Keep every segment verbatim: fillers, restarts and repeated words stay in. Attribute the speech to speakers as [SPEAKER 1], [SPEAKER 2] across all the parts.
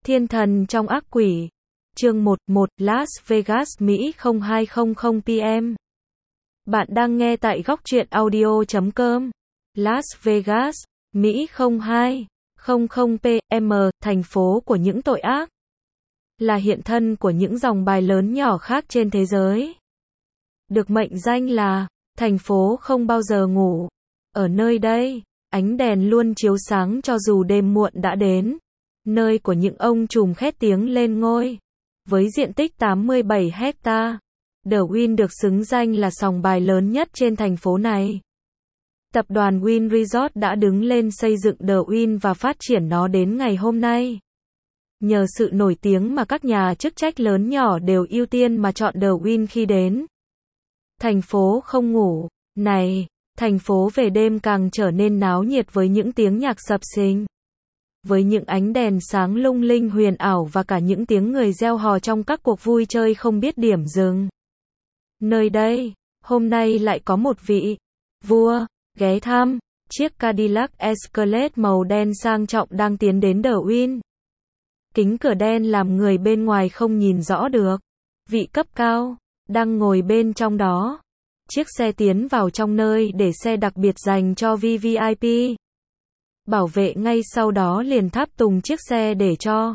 [SPEAKER 1] Thiên thần trong ác quỷ. Chương một một Las Vegas, Mỹ không hai không không p m. Bạn đang nghe tại góc truyện audio chấm com. Las Vegas, Mỹ không hai không không p m, thành phố của những tội ác. Là hiện thân của những dòng bài lớn nhỏ khác trên thế giới. Được mệnh danh là thành phố không bao giờ ngủ. Ở nơi đây, ánh đèn luôn chiếu sáng cho dù đêm muộn đã đến. Nơi của những ông trùm khét tiếng lên ngôi. Với diện tích tám mươi bảy hecta, The Wynn được xứng danh là sòng bài lớn nhất trên thành phố này. Tập đoàn Wynn Resort đã đứng lên xây dựng The Wynn và phát triển nó đến ngày hôm nay. Nhờ sự nổi tiếng mà các nhà chức trách lớn nhỏ đều ưu tiên mà chọn The Wynn khi đến. Thành phố không ngủ. Này, thành phố về đêm càng trở nên náo nhiệt với những tiếng nhạc sập sình. Với những ánh đèn sáng lung linh huyền ảo và cả những tiếng người reo hò trong các cuộc vui chơi không biết điểm dừng. Nơi đây, hôm nay lại có một vị vua ghé thăm chiếc Cadillac Escalade màu đen sang trọng đang tiến đến The Wynn. Kính cửa đen làm người bên ngoài không nhìn rõ được vị cấp cao đang ngồi bên trong đó. Chiếc xe tiến vào trong nơi để xe đặc biệt dành cho vê vê i pê. Bảo vệ ngay sau đó liền tháp tùng chiếc xe để cho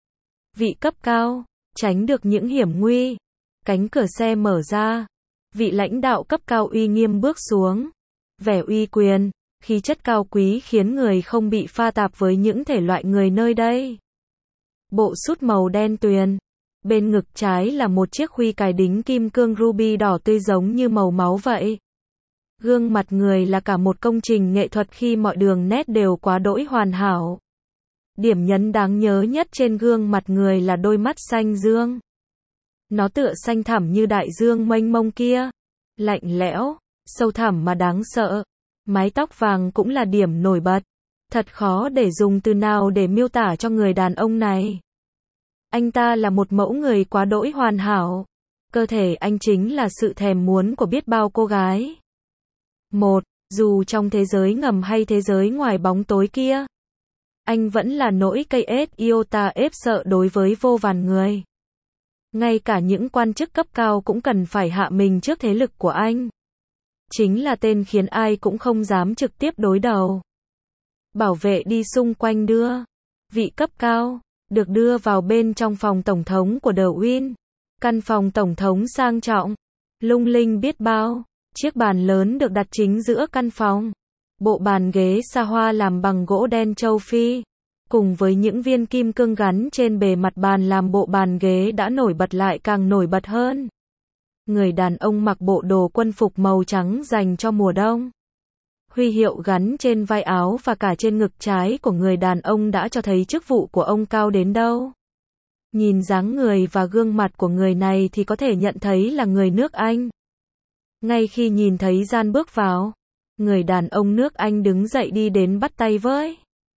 [SPEAKER 1] vị cấp cao tránh được những hiểm nguy. Cánh cửa xe mở ra, vị lãnh đạo cấp cao uy nghiêm bước xuống. Vẻ uy quyền, khí chất cao quý khiến người không bị pha tạp với những thể loại người nơi đây. Bộ sút màu đen tuyền, bên ngực trái là một chiếc khuy cài đính kim cương ruby đỏ tươi giống như màu máu vậy. Gương mặt người là cả một công trình nghệ thuật khi mọi đường nét đều quá đỗi hoàn hảo. Điểm nhấn đáng nhớ nhất trên gương mặt người là đôi mắt xanh dương. Nó tựa xanh thẳm như đại dương mênh mông kia. Lạnh lẽo, sâu thẳm mà đáng sợ. Mái tóc vàng cũng là điểm nổi bật. Thật khó để dùng từ nào để miêu tả cho người đàn ông này. Anh ta là một mẫu người quá đỗi hoàn hảo. Cơ thể anh chính là sự thèm muốn của biết bao cô gái. Một, dù trong thế giới ngầm hay thế giới ngoài bóng tối kia, anh vẫn là nỗi cây ết iota ép sợ đối với vô vàn người. Ngay cả những quan chức cấp cao cũng cần phải hạ mình trước thế lực của anh. Chính là tên khiến ai cũng không dám trực tiếp đối đầu. Bảo vệ đi xung quanh đưa vị cấp cao được đưa vào bên trong phòng tổng thống của The Wynn. Căn phòng tổng thống sang trọng, lung linh biết bao. Chiếc bàn lớn được đặt chính giữa căn phòng. Bộ bàn ghế sa hoa làm bằng gỗ đen châu Phi, cùng với những viên kim cương gắn trên bề mặt bàn làm bộ bàn ghế đã nổi bật lại càng nổi bật hơn. Người đàn ông mặc bộ đồ quân phục màu trắng dành cho mùa đông. Huy hiệu gắn trên vai áo và cả trên ngực trái của người đàn ông đã cho thấy chức vụ của ông cao đến đâu. Nhìn dáng người và gương mặt của người này thì có thể nhận thấy là người nước Anh. Ngay khi nhìn thấy Gian bước vào, người đàn ông nước Anh đứng dậy đi đến bắt tay với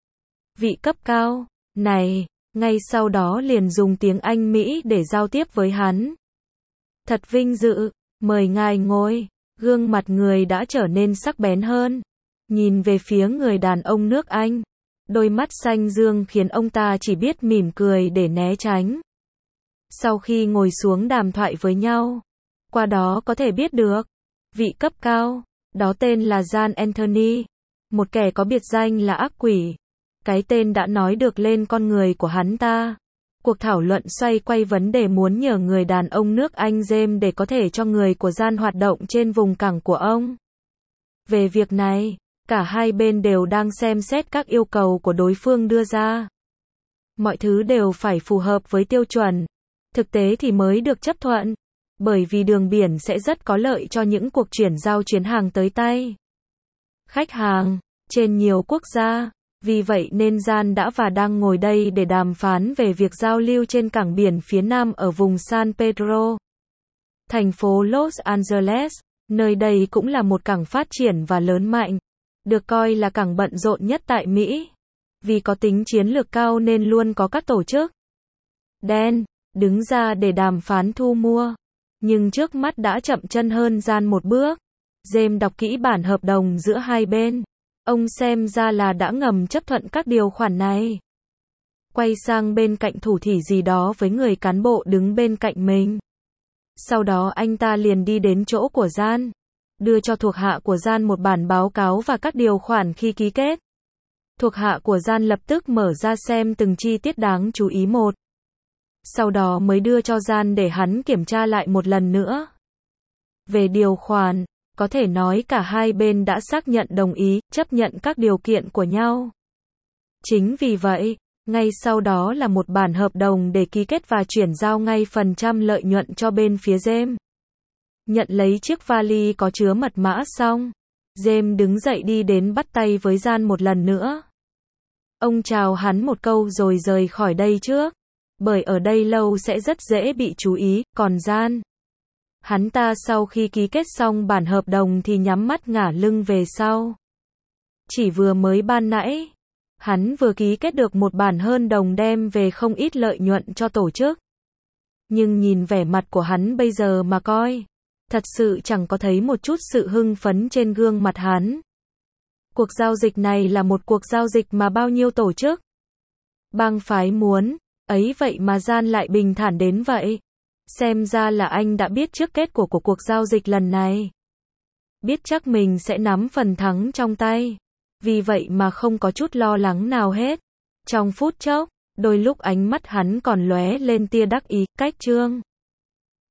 [SPEAKER 1] vị cấp cao này, ngay sau đó liền dùng tiếng Anh Mỹ để giao tiếp với hắn. Thật vinh dự, mời ngài ngồi. Gương mặt người đã trở nên sắc bén hơn. Nhìn về phía người đàn ông nước Anh, đôi mắt xanh dương khiến ông ta chỉ biết mỉm cười để né tránh. Sau khi ngồi xuống đàm thoại với nhau, qua đó có thể biết được, vị cấp cao, đó tên là Gian Anthony, một kẻ có biệt danh là ác quỷ. Cái tên đã nói được lên con người của hắn ta. Cuộc thảo luận xoay quay vấn đề muốn nhờ người đàn ông nước Anh James để có thể cho người của Gian hoạt động trên vùng cảng của ông. Về việc này, cả hai bên đều đang xem xét các yêu cầu của đối phương đưa ra. Mọi thứ đều phải phù hợp với tiêu chuẩn thực tế thì mới được chấp thuận, bởi vì đường biển sẽ rất có lợi cho những cuộc chuyển giao chuyến hàng tới tay khách hàng trên nhiều quốc gia. Vì vậy nên Gian đã và đang ngồi đây để đàm phán về việc giao lưu trên cảng biển phía Nam ở vùng San Pedro, thành phố Los Angeles. Nơi đây cũng là một cảng phát triển và lớn mạnh, được coi là cảng bận rộn nhất tại Mỹ. Vì có tính chiến lược cao nên luôn có các tổ chức đen đứng ra để đàm phán thu mua. Nhưng trước mắt đã chậm chân hơn Gian một bước. James đọc kỹ bản hợp đồng giữa hai bên. Ông xem ra là đã ngầm chấp thuận các điều khoản này. quay sang bên cạnh thủ thỉ gì đó với người cán bộ đứng bên cạnh mình. Sau đó anh ta liền đi đến chỗ của Gian, đưa cho thuộc hạ của Gian một bản báo cáo và các điều khoản khi ký kết. Thuộc hạ của Gian lập tức mở ra xem từng chi tiết đáng chú ý một. Sau đó mới đưa cho Gian để hắn kiểm tra lại một lần nữa. Về điều khoản, có thể nói cả hai bên đã xác nhận đồng ý, chấp nhận các điều kiện của nhau. Chính vì vậy, ngay sau đó là một bản hợp đồng để ký kết và chuyển giao ngay phần trăm lợi nhuận cho bên phía James. Nhận lấy chiếc vali có chứa mật mã xong, James đứng dậy đi đến bắt tay với Gian một lần nữa. Ông chào hắn một câu rồi rời khỏi đây trước, bởi ở đây lâu sẽ rất dễ bị chú ý, còn Gian, hắn ta sau khi ký kết xong bản hợp đồng thì nhắm mắt ngả lưng về sau. Chỉ vừa mới ban nãy, hắn vừa ký kết được một bản hơn đồng đem về không ít lợi nhuận cho tổ chức. Nhưng nhìn vẻ mặt của hắn bây giờ mà coi, thật sự chẳng có thấy một chút sự hưng phấn trên gương mặt hắn. Cuộc giao dịch này là một cuộc giao dịch mà bao nhiêu tổ chức, bang phái muốn, ấy vậy mà Gian lại bình thản đến vậy. Xem ra là anh đã biết trước kết quả của cuộc giao dịch lần này. Biết chắc mình sẽ nắm phần thắng trong tay. Vì vậy mà không có chút lo lắng nào hết. Trong phút chốc, đôi lúc ánh mắt hắn còn lóe lên tia đắc ý, cách trương.